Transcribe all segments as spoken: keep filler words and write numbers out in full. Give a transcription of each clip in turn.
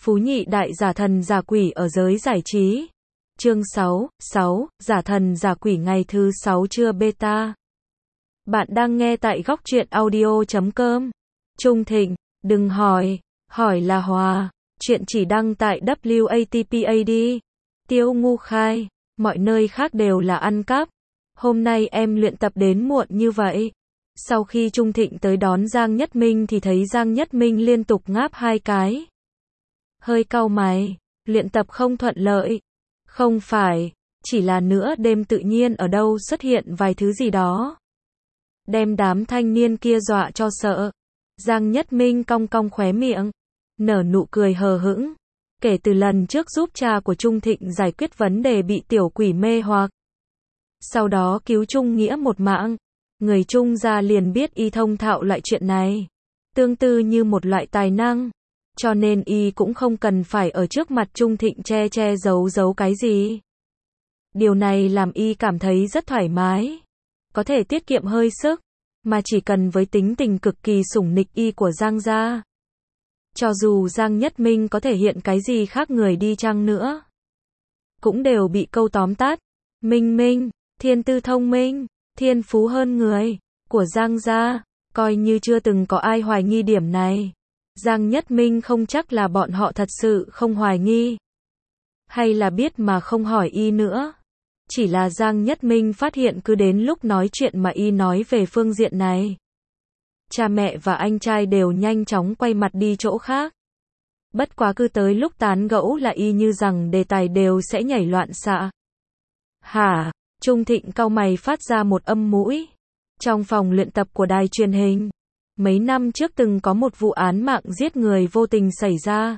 Phú nhị đại giả thần giả quỷ ở giới giải trí. Chương sáu, sáu, giả thần giả quỷ ngày thứ sáu trưa beta. Bạn đang nghe tại góc truyện audio chấm com. Trung Thịnh, đừng hỏi, hỏi là Hòa, chuyện chỉ đăng tại W A T P A D. Tiêu Ngu khai, mọi nơi khác đều là ăn cắp. Hôm nay em luyện tập đến muộn như vậy. Sau khi Trung Thịnh tới đón Giang Nhất Minh thì thấy Giang Nhất Minh liên tục ngáp hai cái. Hơi cau mày, luyện tập không thuận lợi. Không phải, chỉ là nửa đêm tự nhiên ở đâu xuất hiện vài thứ gì đó. Đem đám thanh niên kia dọa cho sợ. Giang Nhất Minh cong cong khóe miệng, nở nụ cười hờ hững. Kể từ lần trước giúp cha của Trung Thịnh giải quyết vấn đề bị tiểu quỷ mê hoặc, sau đó cứu Trung Nghĩa một mạng, người Trung gia liền biết y thông thạo loại chuyện này, tương tự như một loại tài năng, cho nên y cũng không cần phải ở trước mặt Trung Thịnh che che giấu giấu cái gì. Điều này làm y cảm thấy rất thoải mái, có thể tiết kiệm hơi sức, mà chỉ cần với tính tình cực kỳ sủng nịch y của Giang gia. Cho dù Giang Nhất Minh có thể hiện cái gì khác người đi chăng nữa, cũng đều bị câu tóm tắt. Minh Minh, thiên tư thông minh, thiên phú hơn người, của Giang gia, coi như chưa từng có ai hoài nghi điểm này. Giang Nhất Minh không chắc là bọn họ thật sự không hoài nghi, hay là biết mà không hỏi y nữa. Chỉ là Giang Nhất Minh phát hiện cứ đến lúc nói chuyện mà y nói về phương diện này, cha mẹ và anh trai đều nhanh chóng quay mặt đi chỗ khác. Bất quá cứ tới lúc tán gẫu là y như rằng đề tài đều sẽ nhảy loạn xạ. Hả? Trung Thịnh cau mày phát ra một âm mũi. Trong phòng luyện tập của đài truyền hình, mấy năm trước từng có một vụ án mạng giết người vô tình xảy ra.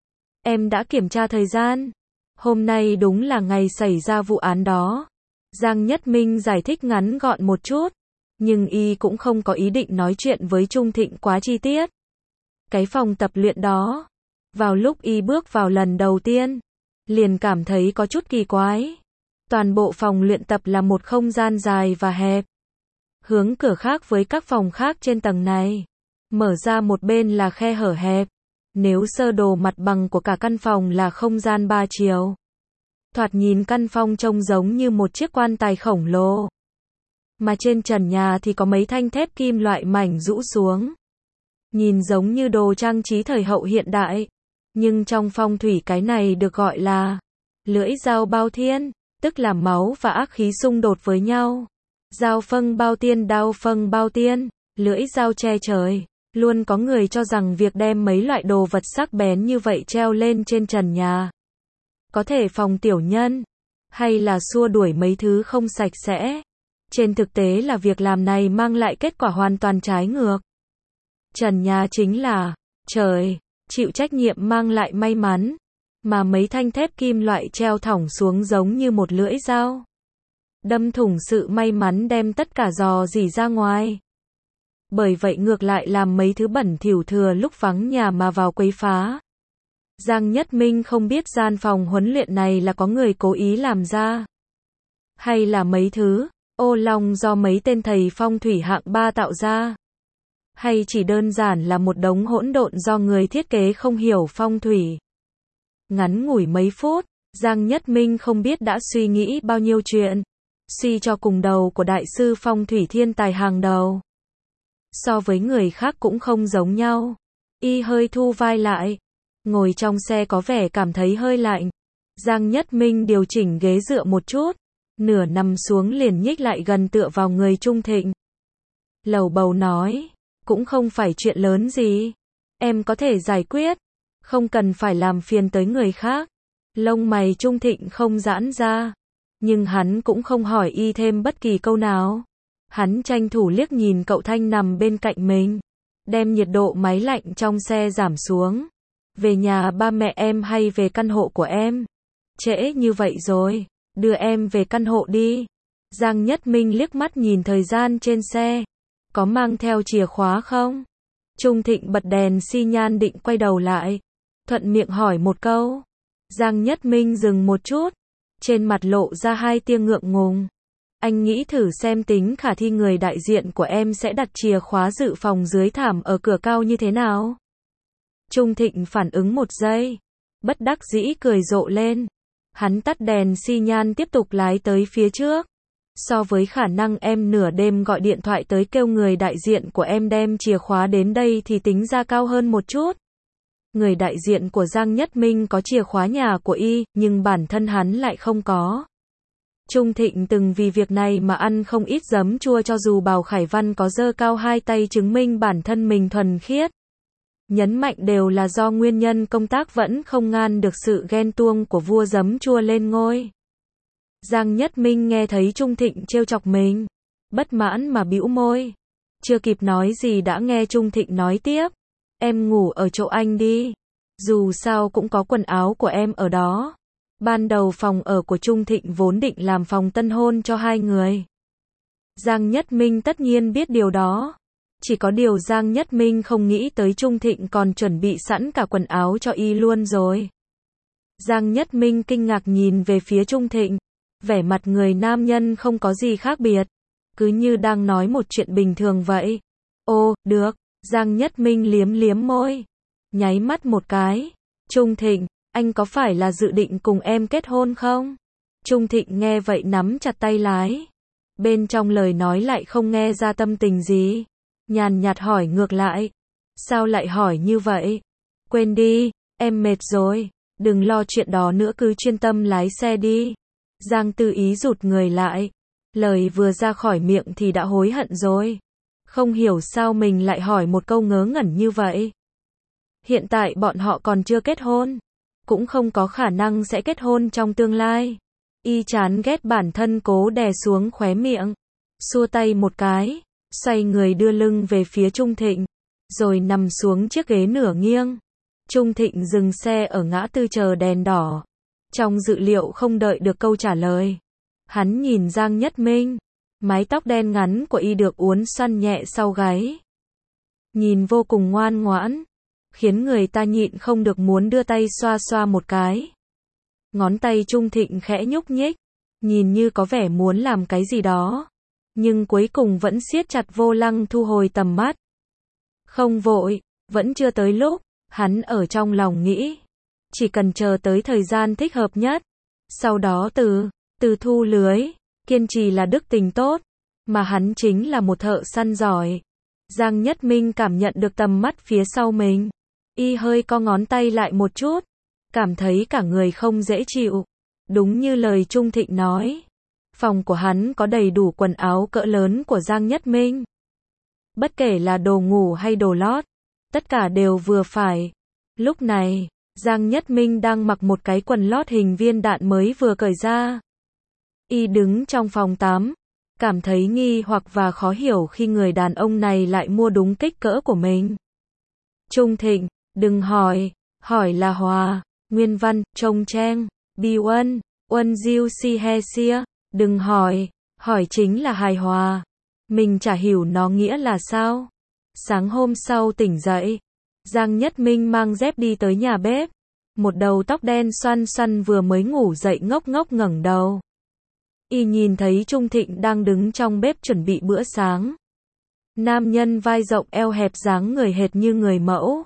Em đã kiểm tra thời gian. Hôm nay đúng là ngày xảy ra vụ án đó. Giang Nhất Minh giải thích ngắn gọn một chút, nhưng y cũng không có ý định nói chuyện với Trung Thịnh quá chi tiết. Cái phòng tập luyện đó, vào lúc y bước vào lần đầu tiên, liền cảm thấy có chút kỳ quái. Toàn bộ phòng luyện tập là một không gian dài và hẹp. Hướng cửa khác với các phòng khác trên tầng này. Mở ra một bên là khe hở hẹp. Nếu sơ đồ mặt bằng của cả căn phòng là không gian ba chiều, thoạt nhìn căn phòng trông giống như một chiếc quan tài khổng lồ. Mà trên trần nhà thì có mấy thanh thép kim loại mảnh rũ xuống. Nhìn giống như đồ trang trí thời hậu hiện đại. Nhưng trong phong thủy cái này được gọi là lưỡi dao bao thiên, tức là máu và ác khí xung đột với nhau. Dao phâng bao tiên, đao phâng bao tiên, lưỡi dao che trời. Luôn có người cho rằng việc đem mấy loại đồ vật sắc bén như vậy treo lên trên trần nhà, có thể phòng tiểu nhân, hay là xua đuổi mấy thứ không sạch sẽ. Trên thực tế là việc làm này mang lại kết quả hoàn toàn trái ngược. Trần nhà chính là trời, chịu trách nhiệm mang lại may mắn, mà mấy thanh thép kim loại treo thõng xuống giống như một lưỡi dao, đâm thủng sự may mắn, đem tất cả dò dỉ ra ngoài. Bởi vậy ngược lại làm mấy thứ bẩn thỉu thừa lúc vắng nhà mà vào quấy phá. Giang Nhất Minh không biết gian phòng huấn luyện này là có người cố ý làm ra, hay là mấy thứ ô long do mấy tên thầy phong thủy hạng ba tạo ra, hay chỉ đơn giản là một đống hỗn độn do người thiết kế không hiểu phong thủy. Ngắn ngủi mấy phút, Giang Nhất Minh không biết đã suy nghĩ bao nhiêu chuyện, suy cho cùng đầu của đại sư phong thủy thiên tài hàng đầu. So với người khác cũng không giống nhau. Y hơi thu vai lại, ngồi trong xe có vẻ cảm thấy hơi lạnh. Giang Nhất Minh điều chỉnh ghế dựa một chút, nửa nằm xuống liền nhích lại gần tựa vào người Trung Thịnh. Lầu bầu nói, cũng không phải chuyện lớn gì, em có thể giải quyết, không cần phải làm phiền tới người khác. Lông mày Trung Thịnh không giãn ra, nhưng hắn cũng không hỏi y thêm bất kỳ câu nào. Hắn tranh thủ liếc nhìn cậu Thanh nằm bên cạnh mình, đem nhiệt độ máy lạnh trong xe giảm xuống. Về nhà ba mẹ em hay về căn hộ của em? Trễ như vậy rồi, đưa em về căn hộ đi. Giang Nhất Minh liếc mắt nhìn thời gian trên xe, có mang theo chìa khóa không? Trung Thịnh bật đèn xi nhan định quay đầu lại, thuận miệng hỏi một câu. Giang Nhất Minh dừng một chút, trên mặt lộ ra hai tia ngượng ngùng. Anh nghĩ thử xem tính khả thi người đại diện của em sẽ đặt chìa khóa dự phòng dưới thảm ở cửa cao như thế nào? Trung Thịnh phản ứng một giây, bất đắc dĩ cười rộ lên. Hắn tắt đèn xi nhan tiếp tục lái tới phía trước. So với khả năng em nửa đêm gọi điện thoại tới kêu người đại diện của em đem chìa khóa đến đây thì tính ra cao hơn một chút. Người đại diện của Giang Nhất Minh có chìa khóa nhà của y, nhưng bản thân hắn lại không có. Trung Thịnh từng vì việc này mà ăn không ít giấm chua cho dù Bào Khải Văn có giơ cao hai tay chứng minh bản thân mình thuần khiết. Nhấn mạnh đều là do nguyên nhân công tác vẫn không ngăn được sự ghen tuông của vua giấm chua lên ngôi. Giang Nhất Minh nghe thấy Trung Thịnh trêu chọc mình, bất mãn mà bĩu môi. Chưa kịp nói gì đã nghe Trung Thịnh nói tiếp. Em ngủ ở chỗ anh đi. Dù sao cũng có quần áo của em ở đó. Ban đầu phòng ở của Trung Thịnh vốn định làm phòng tân hôn cho hai người. Giang Nhất Minh tất nhiên biết điều đó. Chỉ có điều Giang Nhất Minh không nghĩ tới Trung Thịnh còn chuẩn bị sẵn cả quần áo cho y luôn rồi. Giang Nhất Minh kinh ngạc nhìn về phía Trung Thịnh. Vẻ mặt người nam nhân không có gì khác biệt. Cứ như đang nói một chuyện bình thường vậy. Ô, được. Giang Nhất Minh liếm liếm môi. Nháy mắt một cái. Trung Thịnh, anh có phải là dự định cùng em kết hôn không? Trung Thịnh nghe vậy nắm chặt tay lái. Bên trong lời nói lại không nghe ra tâm tình gì. Nhàn nhạt hỏi ngược lại. Sao lại hỏi như vậy? Quên đi, em mệt rồi. Đừng lo chuyện đó nữa, cứ chuyên tâm lái xe đi. Giang Tư Ý rụt người lại. Lời vừa ra khỏi miệng thì đã hối hận rồi. Không hiểu sao mình lại hỏi một câu ngớ ngẩn như vậy. Hiện tại bọn họ còn chưa kết hôn. Cũng không có khả năng sẽ kết hôn trong tương lai. Y chán ghét bản thân cố đè xuống khóe miệng. Xua tay một cái. Xoay người đưa lưng về phía Trung Thịnh. Rồi nằm xuống chiếc ghế nửa nghiêng. Trung Thịnh dừng xe ở ngã tư chờ đèn đỏ. Trong dự liệu không đợi được câu trả lời. Hắn nhìn Giang Nhất Minh. Mái tóc đen ngắn của y được uốn xoăn nhẹ sau gáy. Nhìn vô cùng ngoan ngoãn. Khiến người ta nhịn không được muốn đưa tay xoa xoa một cái. Ngón tay Trung Thịnh khẽ nhúc nhích. Nhìn như có vẻ muốn làm cái gì đó. Nhưng cuối cùng vẫn siết chặt vô lăng thu hồi tầm mắt. Không vội, vẫn chưa tới lúc. Hắn ở trong lòng nghĩ. Chỉ cần chờ tới thời gian thích hợp nhất. Sau đó từ, từ thu lưới. Kiên trì là đức tình tốt. Mà hắn chính là một thợ săn giỏi. Giang Nhất Minh cảm nhận được tầm mắt phía sau mình. Y hơi co ngón tay lại một chút. Cảm thấy cả người không dễ chịu. Đúng như lời Trung Thịnh nói. Phòng của hắn có đầy đủ quần áo cỡ lớn của Giang Nhất Minh. Bất kể là đồ ngủ hay đồ lót. Tất cả đều vừa phải. Lúc này, Giang Nhất Minh đang mặc một cái quần lót hình viên đạn mới vừa cởi ra. Y đứng trong phòng tắm. Cảm thấy nghi hoặc và khó hiểu khi người đàn ông này lại mua đúng kích cỡ của mình. Trung Thịnh, đừng hỏi. Hỏi là Hòa. Nguyên văn, trông trang. Bi Uân. Uân Diêu Si He Sia. Đừng hỏi. Hỏi chính là hài hòa. Mình chả hiểu nó nghĩa là sao. Sáng hôm sau tỉnh dậy. Giang Nhất Minh mang dép đi tới nhà bếp. Một đầu tóc đen xoăn xoăn vừa mới ngủ dậy ngốc ngốc ngẩng đầu. Y nhìn thấy Trung Thịnh đang đứng trong bếp chuẩn bị bữa sáng. Nam nhân vai rộng eo hẹp dáng người hệt như người mẫu.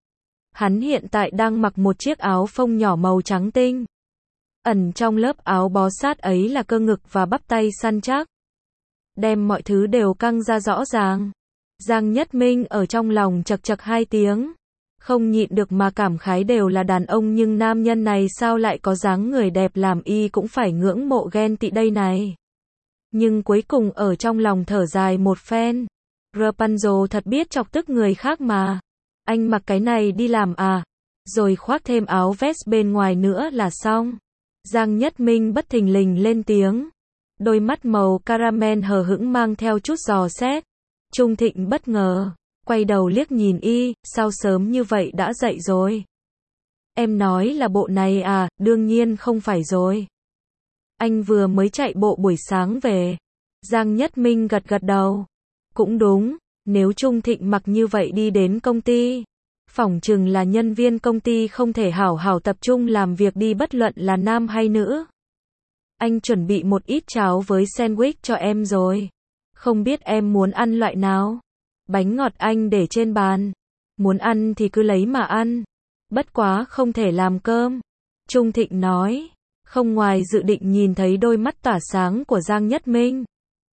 Hắn hiện tại đang mặc một chiếc áo phông nhỏ màu trắng tinh. Ẩn trong lớp áo bó sát ấy là cơ ngực và bắp tay săn chắc. Đem mọi thứ đều căng ra rõ ràng. Giang Nhất Minh ở trong lòng chật chật hai tiếng. Không nhịn được mà cảm khái đều là đàn ông nhưng nam nhân này sao lại có dáng người đẹp làm y cũng phải ngưỡng mộ ghen tị đây này. Nhưng cuối cùng ở trong lòng thở dài một phen. Rapunzel thật biết chọc tức người khác mà. Anh mặc cái này đi làm à? Rồi khoác thêm áo vest bên ngoài nữa là xong. Giang Nhất Minh bất thình lình lên tiếng. Đôi mắt màu caramel hờ hững mang theo chút dò xét. Trung Thịnh bất ngờ. Quay đầu liếc nhìn y, sao sớm như vậy đã dậy rồi? Em nói là bộ này à, đương nhiên không phải rồi. Anh vừa mới chạy bộ buổi sáng về. Giang Nhất Minh gật gật đầu. Cũng đúng, nếu Trung Thịnh mặc như vậy đi đến công ty. Phỏng chừng là nhân viên công ty không thể hảo hảo tập trung làm việc đi bất luận là nam hay nữ. Anh chuẩn bị một ít cháo với sandwich cho em rồi. Không biết em muốn ăn loại nào? Bánh ngọt anh để trên bàn. Muốn ăn thì cứ lấy mà ăn. Bất quá không thể làm cơm. Trung Thịnh nói. Không ngoài dự định nhìn thấy đôi mắt tỏa sáng của Giang Nhất Minh.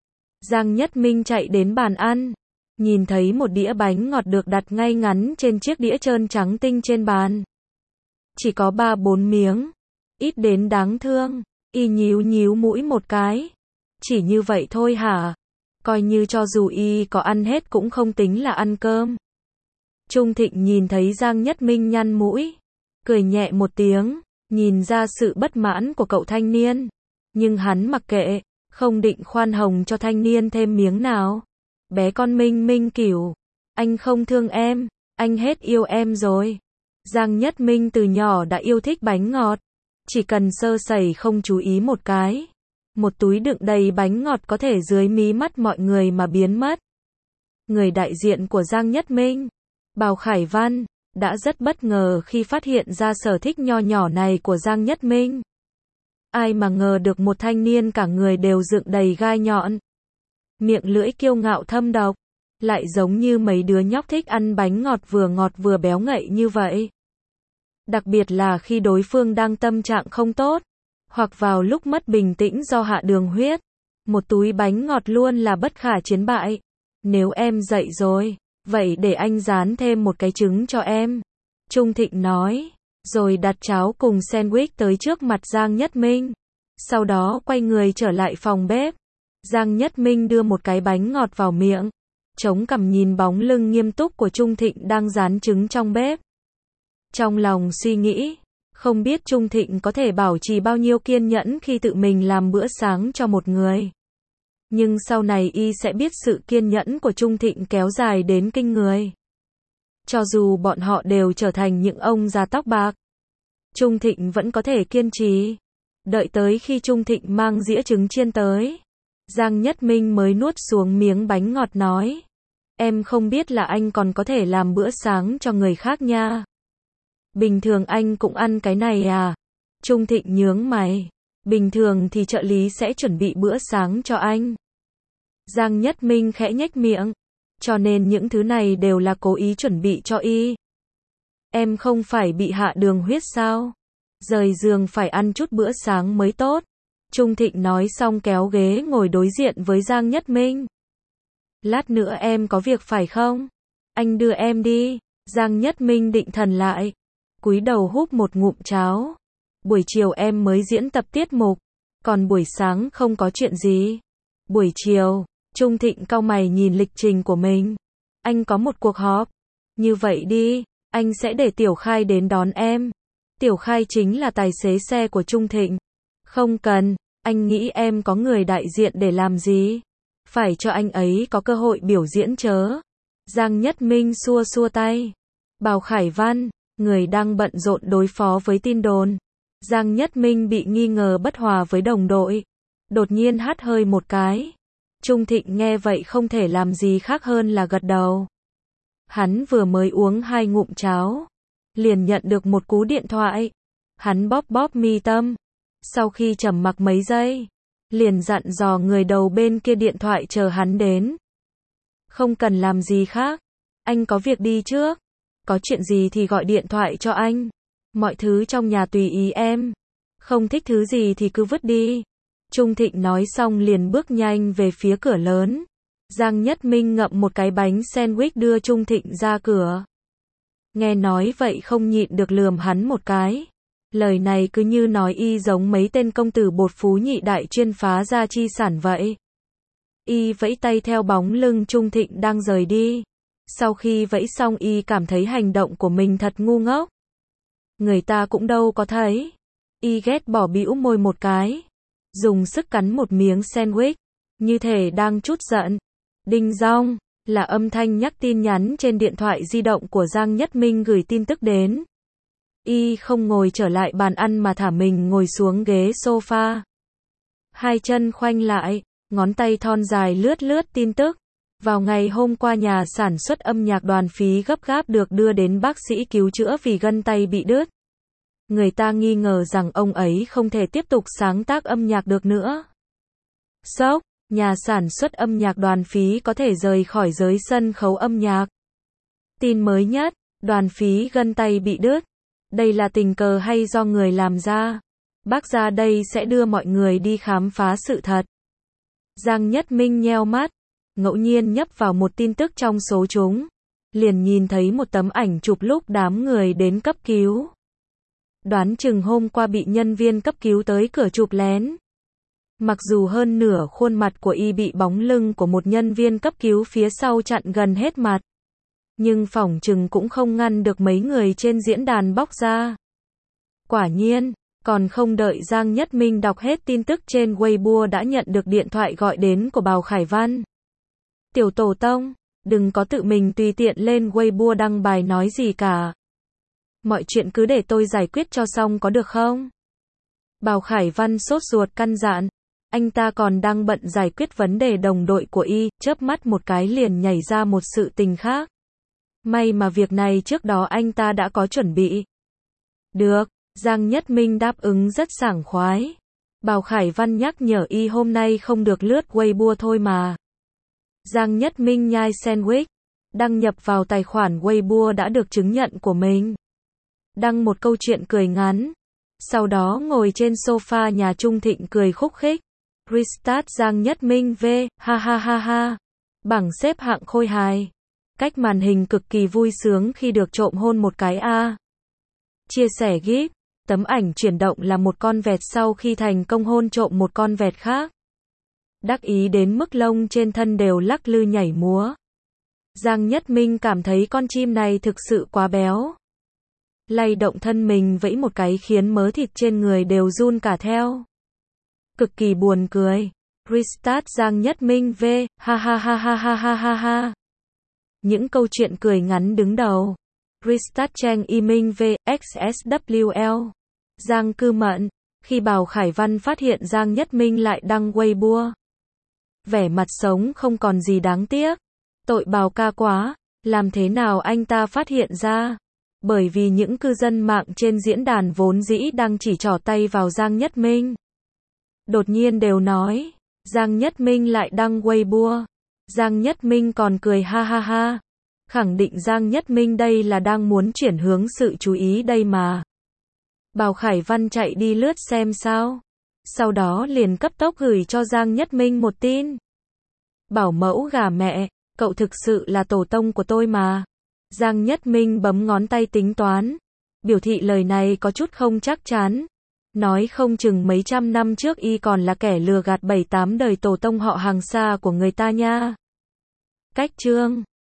Giang Nhất Minh chạy đến bàn ăn. Nhìn thấy một đĩa bánh ngọt được đặt ngay ngắn trên chiếc đĩa trơn trắng tinh trên bàn. Chỉ có ba bốn miếng. Ít đến đáng thương. Y nhíu nhíu mũi một cái. Chỉ như vậy thôi hả? Coi như cho dù y có ăn hết cũng không tính là ăn cơm. Trung Thịnh nhìn thấy Giang Nhất Minh nhăn mũi. Cười nhẹ một tiếng. Nhìn ra sự bất mãn của cậu thanh niên. Nhưng hắn mặc kệ. Không định khoan hồng cho thanh niên thêm miếng nào. Bé con Minh Minh kiểu. Anh không thương em. Anh hết yêu em rồi. Giang Nhất Minh từ nhỏ đã yêu thích bánh ngọt. Chỉ cần sơ sẩy không chú ý một cái. Một túi đựng đầy bánh ngọt có thể dưới mí mắt mọi người mà biến mất. Người đại diện của Giang Nhất Minh, Bào Khải Văn, đã rất bất ngờ khi phát hiện ra sở thích nho nhỏ này của Giang Nhất Minh. Ai mà ngờ được một thanh niên cả người đều dựng đầy gai nhọn. Miệng lưỡi kiêu ngạo thâm độc. Lại giống như mấy đứa nhóc thích ăn bánh ngọt vừa ngọt vừa béo ngậy như vậy. Đặc biệt là khi đối phương đang tâm trạng không tốt. Hoặc vào lúc mất bình tĩnh do hạ đường huyết. Một túi bánh ngọt luôn là bất khả chiến bại. Nếu em dậy rồi, vậy để anh rán thêm một cái trứng cho em. Trung Thịnh nói. Rồi đặt cháo cùng sandwich tới trước mặt Giang Nhất Minh. Sau đó quay người trở lại phòng bếp. Giang Nhất Minh đưa một cái bánh ngọt vào miệng. Chống cằm nhìn bóng lưng nghiêm túc của Trung Thịnh đang rán trứng trong bếp. Trong lòng suy nghĩ. Không biết Trung Thịnh có thể bảo trì bao nhiêu kiên nhẫn khi tự mình làm bữa sáng cho một người. Nhưng sau này y sẽ biết sự kiên nhẫn của Trung Thịnh kéo dài đến kinh người. Cho dù bọn họ đều trở thành những ông già tóc bạc. Trung Thịnh vẫn có thể kiên trì. Đợi tới khi Trung Thịnh mang dĩa trứng chiên tới. Giang Nhất Minh mới nuốt xuống miếng bánh ngọt nói. Em không biết là anh còn có thể làm bữa sáng cho người khác nha. Bình thường anh cũng ăn cái này à? Trung Thịnh nhướng mày. Bình thường thì trợ lý sẽ chuẩn bị bữa sáng cho anh. Giang Nhất Minh khẽ nhếch miệng. Cho nên những thứ này đều là cố ý chuẩn bị cho y. Em không phải bị hạ đường huyết sao? Rời giường phải ăn chút bữa sáng mới tốt. Trung Thịnh nói xong kéo ghế ngồi đối diện với Giang Nhất Minh. Lát nữa em có việc phải không? Anh đưa em đi. Giang Nhất Minh định thần lại. Cúi đầu húp một ngụm cháo. Buổi chiều em mới diễn tập tiết mục. Còn buổi sáng không có chuyện gì. Buổi chiều, Trung Thịnh cau mày nhìn lịch trình của mình. Anh có một cuộc họp. Như vậy đi, anh sẽ để Tiểu Khai đến đón em. Tiểu Khai chính là tài xế xe của Trung Thịnh. Không cần, anh nghĩ em có người đại diện để làm gì? Phải cho anh ấy có cơ hội biểu diễn chớ. Giang Nhất Minh xua xua tay. Bào Khải Văn, người đang bận rộn đối phó với tin đồn. Giang Nhất Minh bị nghi ngờ bất hòa với đồng đội. Đột nhiên hắt hơi một cái. Trung Thịnh nghe vậy không thể làm gì khác hơn là gật đầu. Hắn vừa mới uống hai ngụm cháo. Liền nhận được một cú điện thoại. Hắn bóp bóp mi tâm. Sau khi trầm mặc mấy giây. Liền dặn dò người đầu bên kia điện thoại chờ hắn đến. Không cần làm gì khác. Anh có việc đi trước. Có chuyện gì thì gọi điện thoại cho anh. Mọi thứ trong nhà tùy ý em. Không thích thứ gì thì cứ vứt đi. Trung Thịnh nói xong liền bước nhanh về phía cửa lớn. Giang Nhất Minh ngậm một cái bánh sandwich đưa Trung Thịnh ra cửa. Nghe nói vậy không nhịn được lườm hắn một cái. Lời này cứ như nói y giống mấy tên công tử bột phú nhị đại chuyên phá gia chi sản vậy. Y vẫy tay theo bóng lưng Trung Thịnh đang rời đi. Sau khi vẫy xong y cảm thấy hành động của mình thật ngu ngốc. Người ta cũng đâu có thấy. Y ghét bỏ bĩu môi một cái. Dùng sức cắn một miếng sandwich. Như thể đang trút giận. Đinh dong, là âm thanh nhắc tin nhắn trên điện thoại di động của Giang Nhất Minh gửi tin tức đến. Y không ngồi trở lại bàn ăn mà thả mình ngồi xuống ghế sofa. Hai chân khoanh lại, ngón tay thon dài lướt lướt tin tức. Vào ngày hôm qua nhà sản xuất âm nhạc Đoàn Phí gấp gáp được đưa đến bác sĩ cứu chữa vì gân tay bị đứt. Người ta nghi ngờ rằng ông ấy không thể tiếp tục sáng tác âm nhạc được nữa. Sốc, nhà sản xuất âm nhạc Đoàn Phí có thể rời khỏi giới sân khấu âm nhạc. Tin mới nhất, Đoàn Phí gân tay bị đứt. Đây là tình cờ hay do người làm ra? Bác ra đây sẽ đưa mọi người đi khám phá sự thật. Giang Nhất Minh nheo mắt, ngẫu nhiên nhấp vào một tin tức trong số chúng. Liền nhìn thấy một tấm ảnh chụp lúc đám người đến cấp cứu. Đoán chừng hôm qua bị nhân viên cấp cứu tới cửa chụp lén. Mặc dù hơn nửa khuôn mặt của y bị bóng lưng của một nhân viên cấp cứu phía sau chặn gần hết mặt. Nhưng phỏng chừng cũng không ngăn được mấy người trên diễn đàn bóc ra. Quả nhiên, còn không đợi Giang Nhất Minh đọc hết tin tức trên Weibo đã nhận được điện thoại gọi đến của Bào Khải Văn. Tiểu Tổ Tông, đừng có tự mình tùy tiện lên Weibo đăng bài nói gì cả. Mọi chuyện cứ để tôi giải quyết cho xong có được không? Bào Khải Văn sốt ruột căn dặn. Anh ta còn đang bận giải quyết vấn đề đồng đội của y, chớp mắt một cái liền nhảy ra một sự tình khác. May mà việc này trước đó anh ta đã có chuẩn bị. Được, Giang Nhất Minh đáp ứng rất sảng khoái. Bào Khải Văn nhắc nhở y hôm nay không được lướt Weibo thôi mà. Giang Nhất Minh nhai sandwich, đăng nhập vào tài khoản Weibo đã được chứng nhận của mình. Đăng một câu chuyện cười ngắn. Sau đó ngồi trên sofa nhà Trung Thịnh cười khúc khích. Restart Giang Nhất Minh V, ha ha ha ha. Bảng xếp hạng khôi hài. Cách màn hình cực kỳ vui sướng khi được trộm hôn một cái a. Chia sẻ gif, tấm ảnh chuyển động là một con vẹt sau khi thành công hôn trộm một con vẹt khác. Đắc ý đến mức lông trên thân đều lắc lư nhảy múa. Giang Nhất Minh cảm thấy con chim này thực sự quá béo. Lay động thân mình vẫy một cái khiến mớ thịt trên người đều run cả theo. Cực kỳ buồn cười. Restart Giang Nhất Minh V, ha ha ha ha ha ha ha ha. Những câu chuyện cười ngắn đứng đầu. Restart Trang Y Minh V, X S W L. Giang Cư Mận. Khi Bào Khải Văn phát hiện Giang Nhất Minh lại đăng Weibo. Vẻ mặt sống không còn gì đáng tiếc. Tội Bào ca quá, làm thế nào anh ta phát hiện ra? Bởi vì những cư dân mạng trên diễn đàn vốn dĩ đang chỉ trỏ tay vào Giang Nhất Minh. Đột nhiên đều nói, Giang Nhất Minh lại đăng Weibo. Giang Nhất Minh còn cười ha ha ha. Khẳng định Giang Nhất Minh đây là đang muốn chuyển hướng sự chú ý đây mà. Bào Khải Văn chạy đi lướt xem sao. Sau đó liền cấp tốc gửi cho Giang Nhất Minh một tin. Bảo mẫu gà mẹ, cậu thực sự là tổ tông của tôi mà. Giang Nhất Minh bấm ngón tay tính toán. Biểu thị lời này có chút không chắc chắn. Nói không chừng mấy trăm năm trước y còn là kẻ lừa gạt bảy tám đời tổ tông họ hàng xa của người ta nha. Cách chương